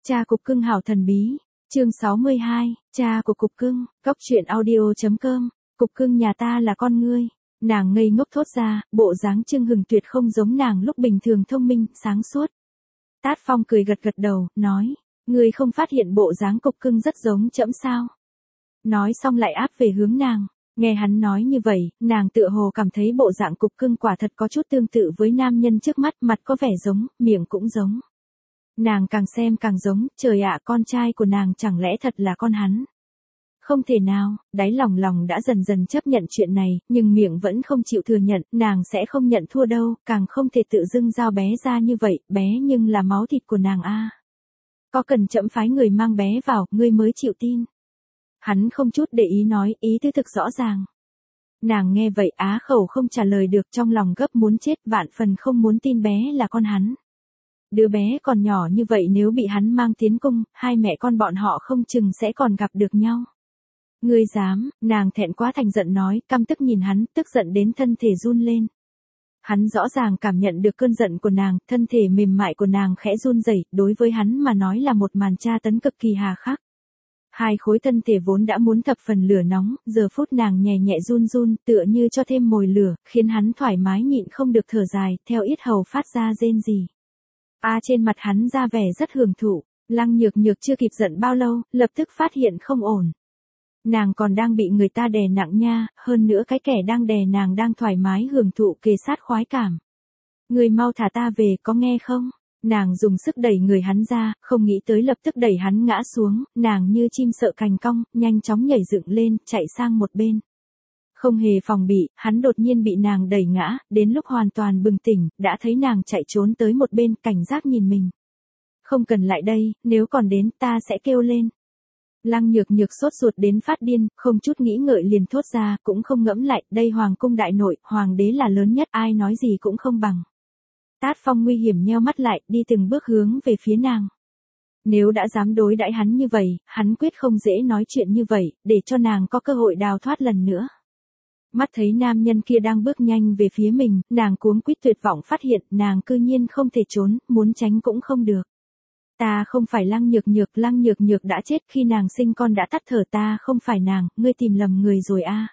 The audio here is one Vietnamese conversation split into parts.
Cha cục cưng hảo thần bí. Chương 62, cha của cục cưng. Cóc truyện audio.com. Cục cưng nhà ta là con ngươi. Nàng ngây ngốc thốt ra, bộ dáng chưng hừng tuyệt không giống nàng lúc bình thường thông minh, sáng suốt. Tát Phong cười gật gật đầu, nói, ngươi không phát hiện bộ dáng cục cưng rất giống trẫm sao? Nói xong lại áp về hướng nàng. Nghe hắn nói như vậy, nàng tựa hồ cảm thấy bộ dạng cục cưng quả thật có chút tương tự với nam nhân trước mắt, mặt có vẻ giống, miệng cũng giống. Nàng càng xem càng giống, trời ạ, con trai của nàng chẳng lẽ thật là con hắn? Không thể nào, đáy lòng đã dần dần chấp nhận chuyện này, nhưng miệng vẫn không chịu thừa nhận, nàng sẽ không nhận thua đâu, càng không thể tự dưng giao bé ra như vậy, bé nhưng là máu thịt của nàng a. Có cần trẫm phái người mang bé vào, ngươi mới chịu tin. Hắn không chút để ý nói, ý tứ thực rõ ràng. Nàng nghe vậy á khẩu không trả lời được, trong lòng gấp muốn chết, vạn phần không muốn tin bé là con hắn. Đứa bé còn nhỏ như vậy nếu bị hắn mang tiến cung, hai mẹ con bọn họ không chừng sẽ còn gặp được nhau. Ngươi dám, nàng thẹn quá thành giận nói, căm tức nhìn hắn, tức giận đến thân thể run lên. Hắn rõ ràng cảm nhận được cơn giận của nàng, thân thể mềm mại của nàng khẽ run rẩy, đối với hắn mà nói là một màn tra tấn cực kỳ hà khắc. Hai khối thân thể vốn đã muốn thập phần lửa nóng, giờ phút nàng nhẹ nhẹ run run, tựa như cho thêm mồi lửa, khiến hắn thoải mái nhịn không được thở dài, theo yết hầu phát ra rên rỉ. Trên mặt hắn ra vẻ rất hưởng thụ, Lăng Nhược Nhược chưa kịp giận bao lâu, lập tức phát hiện không ổn. Nàng còn đang bị người ta đè nặng nha, hơn nữa cái kẻ đang đè nàng đang thoải mái hưởng thụ kề sát khoái cảm. Người mau thả ta về, có nghe không? Nàng dùng sức đẩy người hắn ra, không nghĩ tới lập tức đẩy hắn ngã xuống, nàng như chim sợ cành cong, nhanh chóng nhảy dựng lên, chạy sang một bên. Không hề phòng bị, hắn đột nhiên bị nàng đẩy ngã, đến lúc hoàn toàn bừng tỉnh, đã thấy nàng chạy trốn tới một bên, cảnh giác nhìn mình. Không cần lại đây, nếu còn đến, ta sẽ kêu lên. Lăng Nhược Nhược sốt ruột đến phát điên, không chút nghĩ ngợi liền thốt ra, cũng không ngẫm lại, đây hoàng cung đại nội, hoàng đế là lớn nhất, ai nói gì cũng không bằng. Tát Phong nguy hiểm nheo mắt lại, đi từng bước hướng về phía nàng. Nếu đã dám đối đãi hắn như vậy, hắn quyết không dễ nói chuyện như vậy, để cho nàng có cơ hội đào thoát lần nữa. Mắt thấy nam nhân kia đang bước nhanh về phía mình, nàng cuống quýt tuyệt vọng phát hiện, nàng cư nhiên không thể trốn, muốn tránh cũng không được. Ta không phải Lăng Nhược Nhược đã chết khi nàng sinh con đã tắt thở, ta không phải nàng, ngươi tìm lầm người rồi a.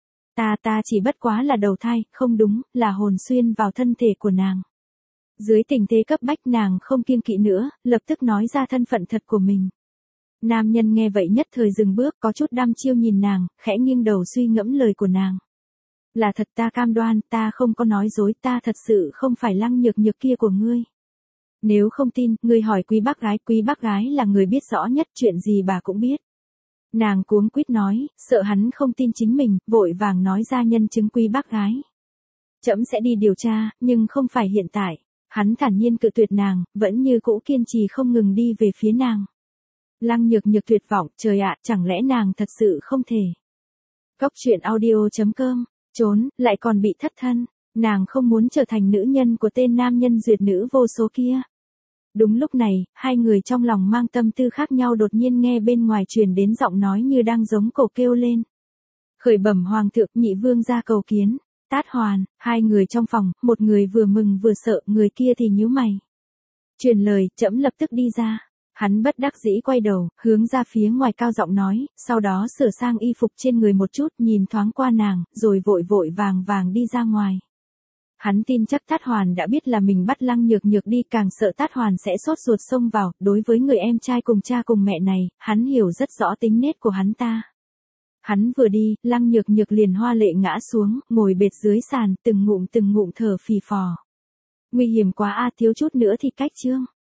Ta chỉ bất quá là đầu thai, không đúng, là hồn xuyên vào thân thể của nàng. Dưới tình thế cấp bách nàng không kiêng kỵ nữa, lập tức nói ra thân phận thật của mình. Nam nhân nghe vậy nhất thời dừng bước, có chút đăm chiêu nhìn nàng, khẽ nghiêng đầu suy ngẫm lời của nàng. Là thật, ta cam đoan, ta không có nói dối, ta thật sự không phải Lăng Nhược Nhược kia của ngươi. Nếu không tin, ngươi hỏi quý bác gái là người biết rõ nhất, chuyện gì bà cũng biết. Nàng cuống quýt nói, sợ hắn không tin chính mình, vội vàng nói ra nhân chứng quý bác gái. Trẫm sẽ đi điều tra, nhưng không phải hiện tại. Hắn thản nhiên cự tuyệt nàng, vẫn như cũ kiên trì không ngừng đi về phía nàng. Lăng Nhược Nhược tuyệt vọng, trời ạ, chẳng lẽ nàng thật sự không thể. Cóc truyện audio.com, trốn, lại còn bị thất thân, nàng không muốn trở thành nữ nhân của tên nam nhân duyệt nữ vô số kia. Đúng lúc này, hai người trong lòng mang tâm tư khác nhau đột nhiên nghe bên ngoài truyền đến giọng nói như đang giống cổ kêu lên. Khởi bẩm hoàng thượng, nhị vương ra cầu kiến. Tát Hoàn, hai người trong phòng, một người vừa mừng vừa sợ, người kia thì nhíu mày. Truyền lời, trẫm lập tức đi ra. Hắn bất đắc dĩ quay đầu, hướng ra phía ngoài cao giọng nói, sau đó sửa sang y phục trên người một chút, nhìn thoáng qua nàng, rồi vội vàng đi ra ngoài. Hắn tin chắc Tát Hoàn đã biết là mình bắt Lăng Nhược Nhược đi, càng sợ Tát Hoàn sẽ sốt ruột xông vào, đối với người em trai cùng cha cùng mẹ này, hắn hiểu rất rõ tính nết của hắn ta. Hắn vừa đi, Lăng Nhược Nhược liền hoa lệ ngã xuống, ngồi bệt dưới sàn, từng ngụm thở phì phò. Nguy hiểm quá a, thiếu chút nữa thì cách chương.